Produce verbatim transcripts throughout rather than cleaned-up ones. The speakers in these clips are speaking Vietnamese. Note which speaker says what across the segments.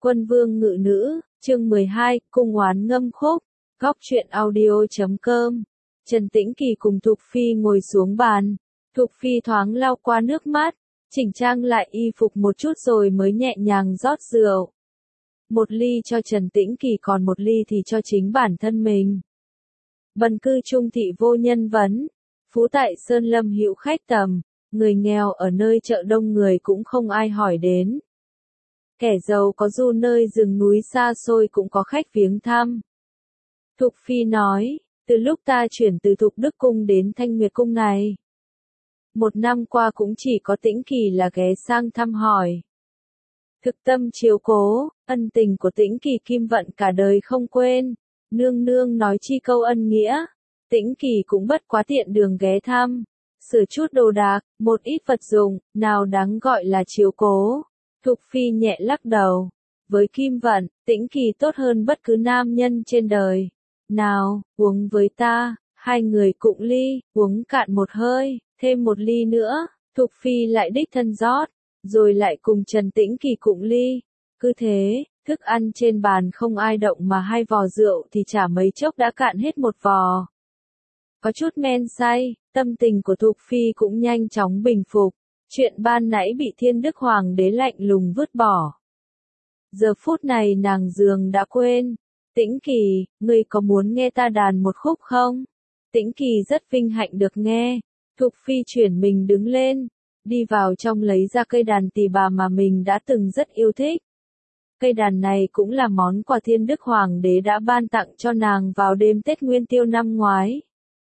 Speaker 1: Quân vương ngự nữ, chương mười hai, cung oán ngâm khúc, góc truyện audio chấm com. Trần Tĩnh Kỳ cùng Thục Phi ngồi xuống bàn. Thục Phi thoáng lau qua nước mắt, chỉnh trang lại y phục một chút rồi mới nhẹ nhàng rót rượu. Một ly cho Trần Tĩnh Kỳ còn một ly thì cho chính bản thân mình. Bần cư trung thị vô nhân vấn, phú tại Sơn Lâm hữu khách tầm, người nghèo ở nơi chợ đông người cũng không ai hỏi đến. Kẻ giàu có du nơi rừng núi xa xôi cũng có khách viếng thăm. Thục Phi nói, từ lúc ta chuyển từ Thục Đức Cung đến Thanh Nguyệt Cung này, một năm qua cũng chỉ có Tĩnh Kỳ là ghé sang thăm hỏi. Thực tâm chiếu cố, ân tình của Tĩnh Kỳ Kim Vận cả đời không quên, nương nương nói chi câu ân nghĩa, Tĩnh Kỳ cũng bất quá tiện đường ghé thăm, sửa chút đồ đạc, một ít vật dụng, nào đáng gọi là chiếu cố. Thục Phi nhẹ lắc đầu, với Kim Vận, Tĩnh Kỳ tốt hơn bất cứ nam nhân trên đời. Nào, uống với ta, hai người cụng ly, uống cạn một hơi, thêm một ly nữa, Thục Phi lại đích thân rót, rồi lại cùng Trần Tĩnh Kỳ cụng ly. Cứ thế, thức ăn trên bàn không ai động mà hai vò rượu thì chả mấy chốc đã cạn hết một vò. Có chút men say, tâm tình của Thục Phi cũng nhanh chóng bình phục. Chuyện ban nãy bị Thiên Đức Hoàng đế lạnh lùng vứt bỏ. Giờ phút này nàng dường đã quên. Tĩnh Kỳ, ngươi có muốn nghe ta đàn một khúc không? Tĩnh Kỳ rất vinh hạnh được nghe. Thục Phi chuyển mình đứng lên, đi vào trong lấy ra cây đàn tỳ bà mà mình đã từng rất yêu thích. Cây đàn này cũng là món quà Thiên Đức Hoàng đế đã ban tặng cho nàng vào đêm Tết Nguyên Tiêu năm ngoái.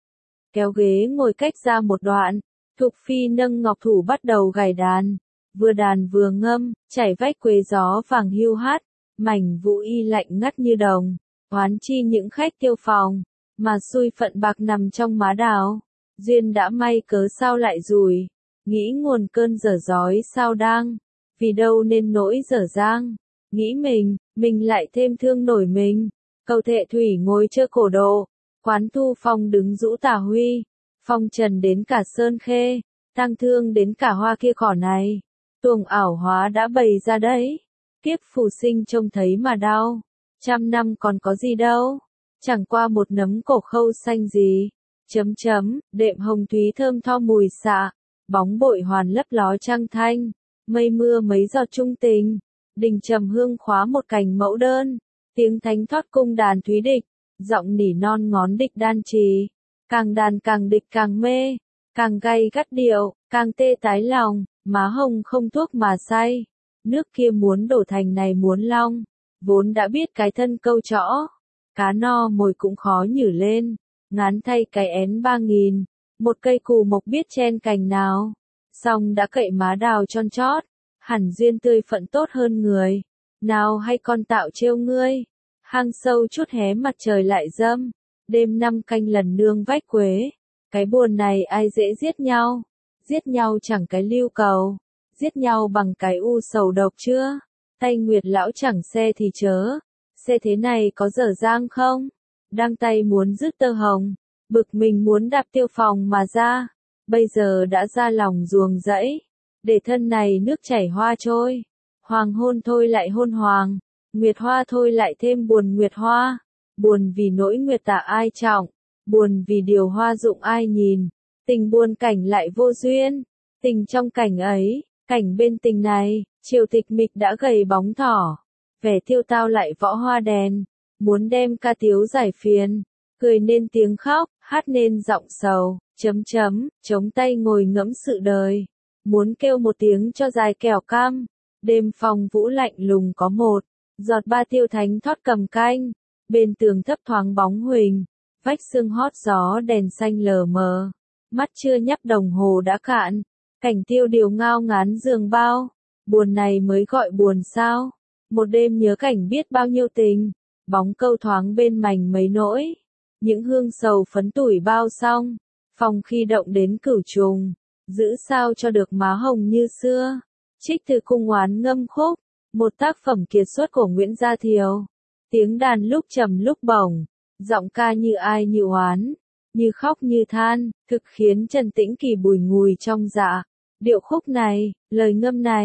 Speaker 1: Kéo ghế ngồi cách ra một đoạn. Thục Phi nâng ngọc thủ bắt đầu gảy đàn, vừa đàn vừa ngâm, chảy vách quế gió vàng hiu hắt, mảnh vũ y lạnh ngắt như đồng, oán chi những khách tiêu phòng, mà xui phận bạc nằm trong má đào, duyên đã may cớ sao lại rủi, nghĩ nguồn cơn dở dói sao đang, vì đâu nên nỗi dở dang, nghĩ mình, mình lại thêm thương nổi mình, cầu thệ thủy ngồi chơ cổ độ, quán thu phong đứng rũ tà huy. Phong trần đến cả sơn khê, tang thương đến cả hoa kia cỏ này, tuồng ảo hóa đã bày ra đấy, kiếp phù sinh trông thấy mà đau, trăm năm còn có gì đâu, chẳng qua một nấm cổ khâu xanh gì, chấm chấm, đệm hồng thúy thơm tho mùi xạ, bóng bội hoàn lấp ló trăng thanh, mây mưa mấy giọt trung tình, đình trầm hương khóa một cành mẫu đơn, tiếng thánh thoát cung đàn thúy địch, giọng nỉ non ngón địch đan trì. Càng đàn càng địch càng mê, càng gay gắt điệu, càng tê tái lòng, má hồng không thuốc mà say. Nước kia muốn đổ thành này muốn long, vốn đã biết cái thân câu trõ. Cá no mồi cũng khó nhử lên, ngán thay cái én ba nghìn, một cây cù mộc biết chen cành nào. Xong đã cậy má đào tròn chót, hẳn duyên tươi phận tốt hơn người. Nào hay con tạo trêu ngươi, hang sâu chút hé mặt trời lại dâm. Đêm năm canh lần nương vách quế, cái buồn này ai dễ giết nhau, giết nhau chẳng cái lưu cầu, giết nhau bằng cái u sầu độc chưa, tay Nguyệt lão chẳng xe thì chớ, xe thế này có dở dang không, đang tay muốn dứt tơ hồng, bực mình muốn đạp tiêu phòng mà ra, bây giờ đã ra lòng ruồng rẫy, để thân này nước chảy hoa trôi, hoàng hôn thôi lại hôn hoàng, nguyệt hoa thôi lại thêm buồn nguyệt hoa. Buồn vì nỗi nguyệt tà ai trọng, buồn vì điều hoa dụng ai nhìn, tình buồn cảnh lại vô duyên, tình trong cảnh ấy, cảnh bên tình này, triều tịch mịch đã gầy bóng thỏ, vẻ tiêu tao lại võ hoa đèn, muốn đem ca tiếu giải phiền, cười nên tiếng khóc, hát nên giọng sầu, chấm chấm, chống tay ngồi ngẫm sự đời, muốn kêu một tiếng cho dài kẻo cam, đêm phòng vũ lạnh lùng có một, giọt ba tiêu thánh thoát cầm canh. Bên tường thấp thoáng bóng huỳnh, vách sương hót gió đèn xanh lờ mờ, mắt chưa nhấp đồng hồ đã cạn, cảnh tiêu điều ngao ngán giường bao, buồn này mới gọi buồn sao, một đêm nhớ cảnh biết bao nhiêu tình, bóng câu thoáng bên mành mấy nỗi, những hương sầu phấn tủi bao xong, phòng khi động đến cửu trùng, giữ sao cho được má hồng như xưa, trích từ cung oán ngâm khúc, một tác phẩm kiệt xuất của Nguyễn Gia Thiều. Tiếng đàn lúc trầm lúc bổng, giọng ca như ai như oán, như khóc như than, thực khiến Trần Tĩnh Kỳ bùi ngùi trong dạ. Điệu khúc này, lời ngâm này,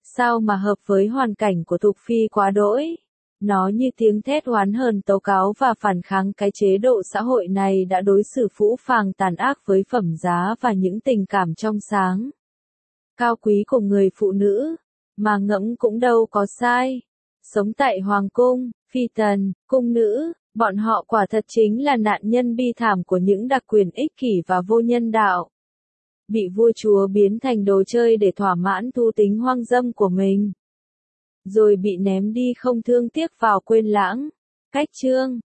Speaker 1: Sao mà hợp với hoàn cảnh của Thục Phi quá đỗi. Nó như tiếng thét oán hờn tố cáo và phản kháng cái chế độ xã hội này đã đối xử phũ phàng tàn ác với phẩm giá và những tình cảm trong sáng, cao quý của người phụ nữ, mà ngẫm cũng đâu có sai. Sống tại Hoàng cung, phi tần, cung nữ, bọn họ quả thật chính là nạn nhân bi thảm của những đặc quyền ích kỷ và vô nhân đạo. Bị vua chúa biến thành đồ chơi để thỏa mãn thú tính hoang dâm của mình. Rồi bị ném đi không thương tiếc vào quên lãng. Cách chương